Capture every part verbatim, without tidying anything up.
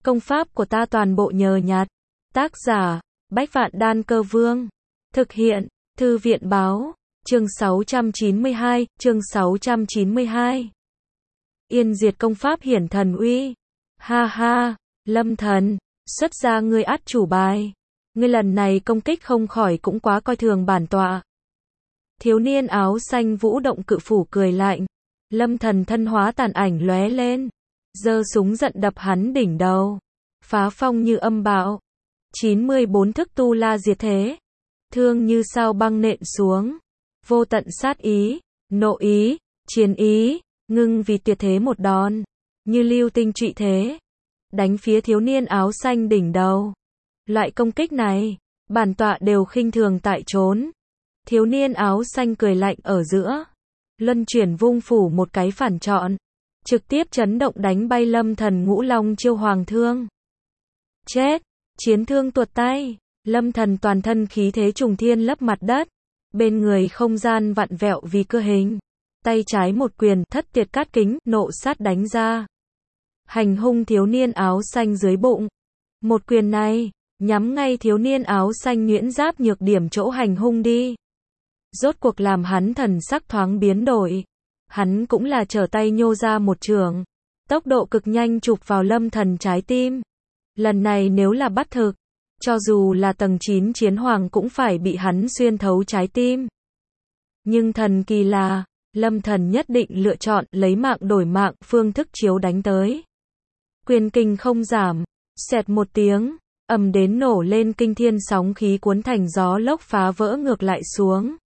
Công pháp của ta toàn bộ nhờ nhặt. Tác giả, Bách Vạn Đan Cơ Vương. Thực hiện, Thư viện Báo. Chương sáu trăm chín mươi hai, chương sáu trăm chín mươi hai. Yên diệt công pháp hiển thần uy. Ha ha, Lâm Thần, xuất ra ngươi át chủ bài. Ngươi lần này công kích không khỏi cũng quá coi thường bản tọa. Thiếu niên áo xanh vũ động cự phủ cười lạnh. Lâm Thần thân hóa tàn ảnh lóe lên, giơ súng giận đập hắn đỉnh đầu. Phá phong như âm bạo. chín mươi bốn thức tu la diệt thế. Thương như sao băng nện xuống. Vô tận sát ý, nộ ý, chiến ý, ngưng vì tuyệt thế một đòn. Như lưu tinh trụy thế. Đánh phía thiếu niên áo xanh đỉnh đầu. Loại công kích này, bản tọa đều khinh thường tại trốn. Thiếu niên áo xanh cười lạnh ở giữa. Luân chuyển vung phủ một cái phản trọn. Trực tiếp chấn động đánh bay Lâm Thần ngũ long chiêu hoàng thương. Chết! Chiến thương tuột tay. Lâm Thần toàn thân khí thế trùng thiên lấp mặt đất. Bên người không gian vặn vẹo vì cơ hình. Tay trái một quyền thất tiệt cát kính nộ sát đánh ra. Hành hung thiếu niên áo xanh dưới bụng. Một quyền này, nhắm ngay thiếu niên áo xanh nhuyễn giáp nhược điểm chỗ hành hung đi. Rốt cuộc làm hắn thần sắc thoáng biến đổi. Hắn cũng là trở tay nhô ra một trường. Tốc độ cực nhanh chụp vào Lâm Thần trái tim. Lần này nếu là bắt thực, cho dù là tầng chín chiến hoàng cũng phải bị hắn xuyên thấu trái tim. Nhưng thần kỳ là, Lâm Thần nhất định lựa chọn lấy mạng đổi mạng phương thức chiếu đánh tới. Quyền kình không giảm, xẹt một tiếng, ầm đến nổ lên kinh thiên sóng khí cuốn thành gió lốc phá vỡ ngược lại xuống.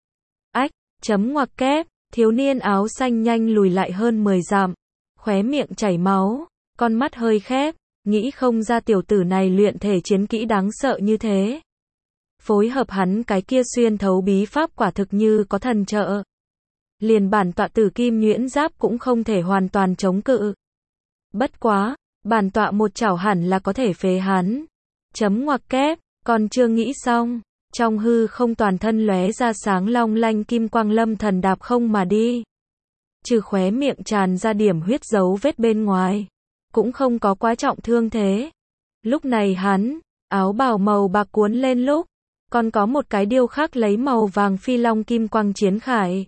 Ách, chấm ngoặc kép, thiếu niên áo xanh nhanh lùi lại hơn mười dặm, khóe miệng chảy máu, con mắt hơi khép, nghĩ không ra tiểu tử này luyện thể chiến kỹ đáng sợ như thế. Phối hợp hắn cái kia xuyên thấu bí pháp quả thực như có thần trợ. Liền bản tọa tử kim nhuyễn giáp cũng không thể hoàn toàn chống cự. Bất quá, bản tọa một chảo hẳn là có thể phế hắn. Chấm ngoặc kép, còn chưa nghĩ xong, trong hư không toàn thân lóe ra sáng long lanh kim quang Lâm Thần đạp không mà đi. Trừ khóe miệng tràn ra điểm huyết dấu vết bên ngoài, cũng không có quá trọng thương thế. Lúc này hắn, áo bào màu bạc cuốn lên lúc, còn có một cái điêu khắc lấy màu vàng phi long kim quang chiến khải.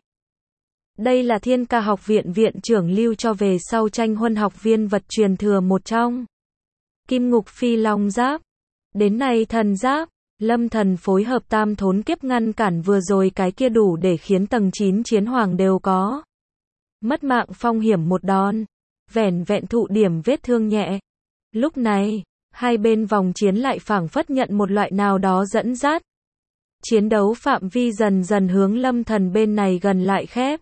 Đây là Thiên Ca học viện viện trưởng lưu cho về sau tranh huân học viên vật truyền thừa một trong. Kim ngục phi long giáp. Đến nay thần giáp, Lâm Thần phối hợp tam thốn kiếp ngăn cản vừa rồi cái kia đủ để khiến tầng chín chiến hoàng đều có. Mất mạng phong hiểm một đòn. Vẻn vẹn thụ điểm vết thương nhẹ. Lúc này, hai bên vòng chiến lại phảng phất nhận một loại nào đó dẫn dắt. Chiến đấu phạm vi dần dần hướng Lâm Thần bên này gần lại khép.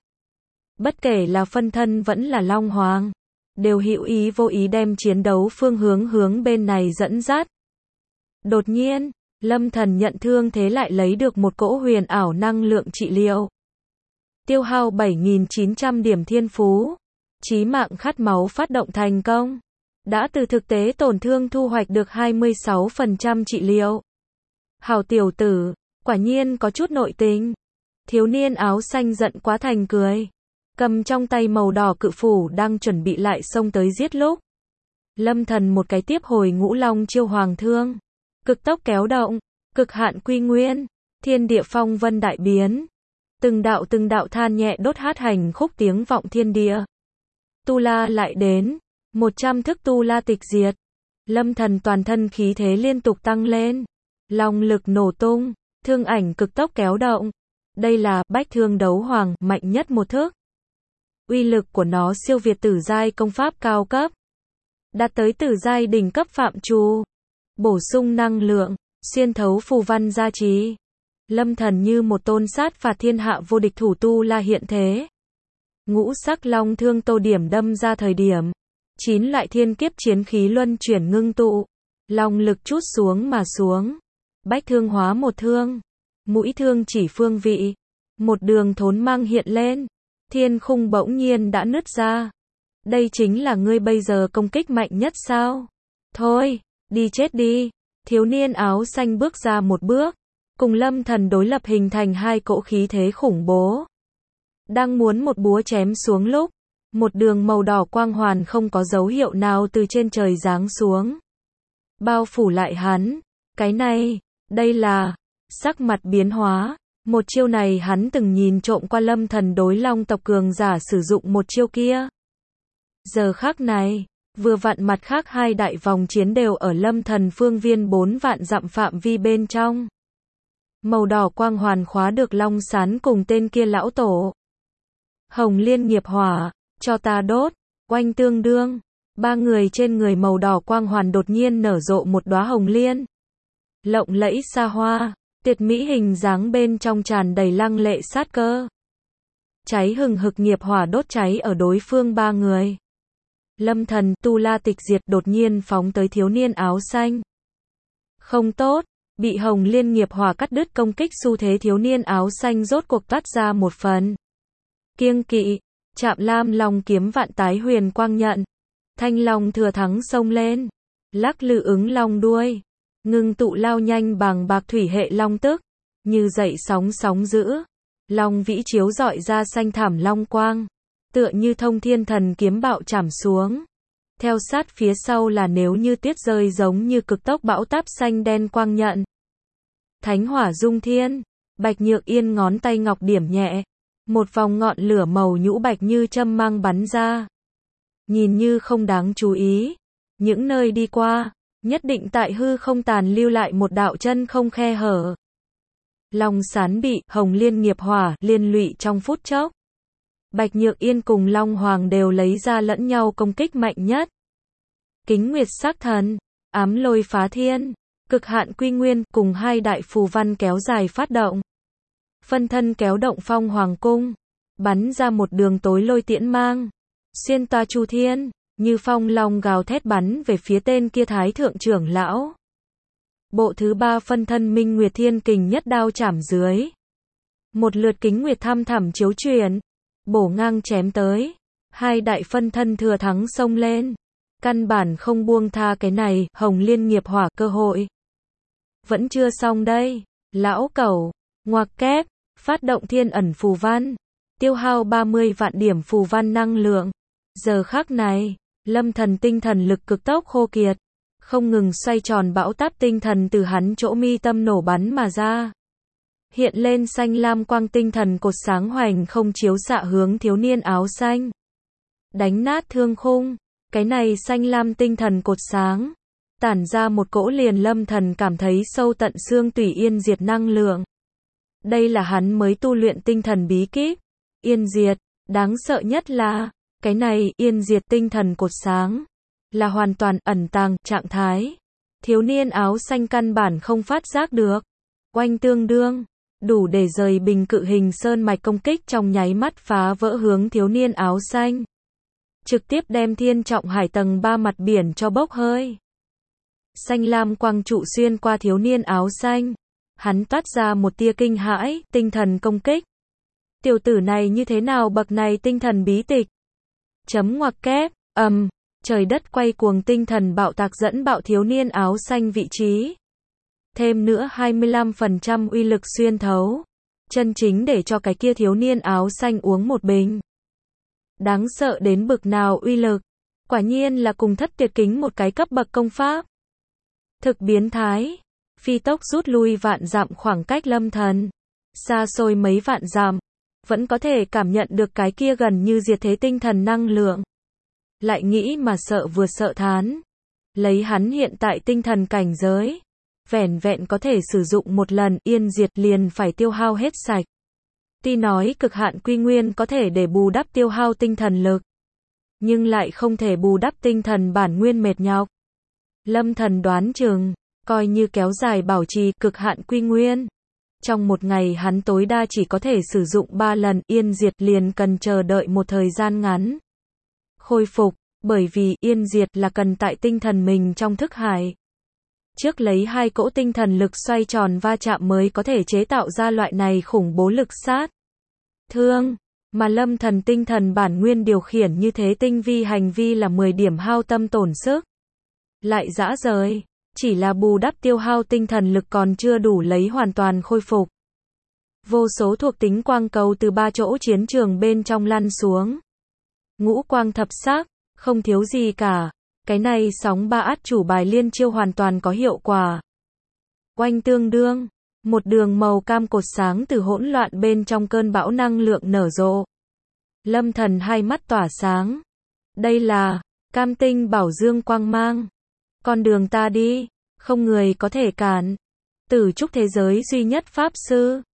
Bất kể là phân thân vẫn là Long Hoàng, đều hữu ý vô ý đem chiến đấu phương hướng hướng bên này dẫn dắt. Đột nhiên, Lâm Thần nhận thương thế lại lấy được một cỗ huyền ảo năng lượng trị liệu. Tiêu hao bảy nghìn chín trăm điểm thiên phú. Chí mạng khát máu phát động thành công. Đã từ thực tế tổn thương thu hoạch được hai mươi sáu phần trăm trị liệu. Hào tiểu tử, quả nhiên có chút nội tình. Thiếu niên áo xanh giận quá thành cười. Cầm trong tay màu đỏ cự phủ đang chuẩn bị lại xông tới giết lúc. Lâm Thần một cái tiếp hồi ngũ long chiêu hoàng thương. Cực tốc kéo động, cực hạn quy nguyên, thiên địa phong vân đại biến. Từng đạo từng đạo than nhẹ đốt hát hành khúc tiếng vọng thiên địa. Tu la lại đến, một trăm thức tu la tịch diệt. Lâm Thần toàn thân khí thế liên tục tăng lên. Long lực nổ tung, thương ảnh cực tốc kéo động. Đây là bách thương đấu hoàng mạnh nhất một thức. Uy lực của nó siêu việt tử giai công pháp cao cấp. Đạt tới tử giai đỉnh cấp phạm trù. Bổ sung năng lượng, xuyên thấu phù văn gia trì. Lâm Thần như một tôn sát phạt thiên hạ vô địch thủ tu la hiện thế. Ngũ sắc long thương tô điểm đâm ra thời điểm. Chín loại thiên kiếp chiến khí luân chuyển ngưng tụ. Long lực trút xuống mà xuống. Bách thương hóa một thương. Mũi thương chỉ phương vị. Một đường thốn mang hiện lên. Thiên khung bỗng nhiên đã nứt ra. Đây chính là ngươi bây giờ công kích mạnh nhất sao? Thôi, đi chết đi. Thiếu niên áo xanh bước ra một bước. Cùng Lâm Thần đối lập hình thành hai cỗ khí thế khủng bố. Đang muốn một búa chém xuống lúc, Một đường màu đỏ quang hoàn không có dấu hiệu nào từ trên trời giáng xuống. Bao phủ lại hắn. Cái này, đây là, sắc mặt biến hóa. Một chiêu này hắn từng nhìn trộm qua Lâm Thần đối Long tộc cường giả sử dụng một chiêu kia. Giờ khắc này, vừa vặn mặt khác hai đại vòng chiến đều ở Lâm Thần phương viên bốn vạn dặm phạm vi bên trong. Màu đỏ quang hoàn khóa được Long Sán cùng tên kia lão tổ. Hồng Liên nghiệp hỏa, cho ta đốt, oanh tương đương. Ba người trên người màu đỏ quang hoàn đột nhiên nở rộ một đóa hồng liên. Lộng lẫy xa hoa, tuyệt mỹ hình dáng bên trong tràn đầy lăng lệ sát cơ. Cháy hừng hực nghiệp hỏa đốt cháy ở đối phương ba người. Lâm Thần, Tu La tịch diệt đột nhiên phóng tới thiếu niên áo xanh. Không tốt, bị hồng liên nghiệp hỏa cắt đứt công kích xu thế thiếu niên áo xanh rốt cuộc toát ra một phần. Kiêng kỵ, chạm lam long kiếm vạn tái huyền quang nhận. Thanh long thừa thắng xông lên. Lắc lư ứng long đuôi. Ngưng tụ lao nhanh bằng bạc thủy hệ long tức. Như dậy sóng sóng dữ. Long vĩ chiếu rọi ra xanh thảm long quang. Tựa như thông thiên thần kiếm bạo chảm xuống. Theo sát phía sau là nếu như tuyết rơi giống như cực tốc bão táp xanh đen quang nhận. Thánh hỏa dung thiên. Bạch Nhược Yên ngón tay ngọc điểm nhẹ. Một vòng ngọn lửa màu nhũ bạch như châm mang bắn ra. Nhìn như không đáng chú ý. Những nơi đi qua, nhất định tại hư không tàn lưu lại một đạo chân không khe hở. Long Sán bị hồng liên nghiệp hỏa liên lụy trong phút chốc. Bạch Nhược Yên cùng Long Hoàng đều lấy ra lẫn nhau công kích mạnh nhất. Kính Nguyệt Sắc Thần, ám lôi phá thiên, cực hạn quy nguyên cùng hai đại phù văn kéo dài phát động. Phân thân kéo động phong hoàng cung, bắn ra một đường tối lôi tiễn mang. Xuyên toa chu thiên, như phong long gào thét bắn về phía tên kia thái thượng trưởng lão. Bộ thứ ba phân thân Minh Nguyệt Thiên Kình nhất đao chảm dưới. Một lượt kính nguyệt thăm thẳm chiếu truyền, bổ ngang chém tới. Hai đại phân thân thừa thắng xông lên. Căn bản không buông tha cái này, hồng liên nghiệp hỏa cơ hội. Vẫn chưa xong đây. Lão cẩu, ngoặc kép, phát động thiên ẩn phù văn. Tiêu hao ba mươi vạn điểm phù văn năng lượng. Giờ khắc này, Lâm Thần tinh thần lực cực tốc khô kiệt. Không ngừng xoay tròn bão táp tinh thần từ hắn chỗ mi tâm nổ bắn mà ra. Hiện lên xanh lam quang tinh thần cột sáng hoành không chiếu xạ hướng thiếu niên áo xanh. Đánh nát thương khung. Cái này xanh lam tinh thần cột sáng. Tản ra một cỗ liền Lâm Thần cảm thấy sâu tận xương tủy yên diệt năng lượng. Đây là hắn mới tu luyện tinh thần bí kíp. Yên diệt. Đáng sợ nhất là, cái này yên diệt tinh thần cột sáng. Là hoàn toàn ẩn tàng trạng thái. Thiếu niên áo xanh căn bản không phát giác được. Oanh tương đương. Đủ để rời bình cự hình sơn mạch công kích trong nháy mắt phá vỡ hướng thiếu niên áo xanh. Trực tiếp đem thiên trọng hải tầng ba mặt biển cho bốc hơi. Xanh lam quang trụ xuyên qua thiếu niên áo xanh. Hắn toát ra một tia kinh hãi, tinh thần công kích. Tiểu tử này như thế nào bậc này tinh thần bí tịch. Chấm ngoặc kép, ầm, um, trời đất quay cuồng tinh thần bạo tạc dẫn bạo thiếu niên áo xanh vị trí. Thêm nữa hai mươi lăm phần trăm uy lực xuyên thấu. Chân chính để cho cái kia thiếu niên áo xanh uống một bình. Đáng sợ đến bực nào uy lực. Quả nhiên là cùng thất tuyệt kính một cái cấp bậc công pháp. Thực biến thái. Phi tốc rút lui vạn dặm khoảng cách Lâm Thần. Xa xôi mấy vạn dặm. Vẫn có thể cảm nhận được cái kia gần như diệt thế tinh thần năng lượng. Lại nghĩ mà sợ vừa sợ thán. Lấy hắn hiện tại tinh thần cảnh giới. Vẻn vẹn có thể sử dụng một lần yên diệt liền phải tiêu hao hết sạch. Tuy nói cực hạn quy nguyên có thể để bù đắp tiêu hao tinh thần lực. Nhưng lại không thể bù đắp tinh thần bản nguyên mệt nhọc. Lâm Thần đoán chừng, coi như kéo dài bảo trì cực hạn quy nguyên. Trong một ngày hắn tối đa chỉ có thể sử dụng ba lần yên diệt liền cần chờ đợi một thời gian ngắn. Khôi phục, bởi vì yên diệt là cần tại tinh thần mình trong thức hải. Trước lấy hai cỗ tinh thần lực xoay tròn va chạm mới có thể chế tạo ra loại này khủng bố lực sát. Thương, mà Lâm Thần tinh thần bản nguyên điều khiển như thế tinh vi hành vi là mười điểm hao tâm tổn sức. Lại dã rời, chỉ là bù đắp tiêu hao tinh thần lực còn chưa đủ lấy hoàn toàn khôi phục. Vô số thuộc tính quang cầu từ ba chỗ chiến trường bên trong lăn xuống. Ngũ quang thập sắc, không thiếu gì cả. Cái này sóng ba át chủ bài liên chiêu hoàn toàn có hiệu quả. Oanh tương đương, một đường màu cam cột sáng từ hỗn loạn bên trong cơn bão năng lượng nở rộ. Lâm Thần hai mắt tỏa sáng. Đây là Cam Tinh Bảo Dương quang mang. Con đường ta đi, không người có thể cản. Tử trúc thế giới duy nhất pháp sư.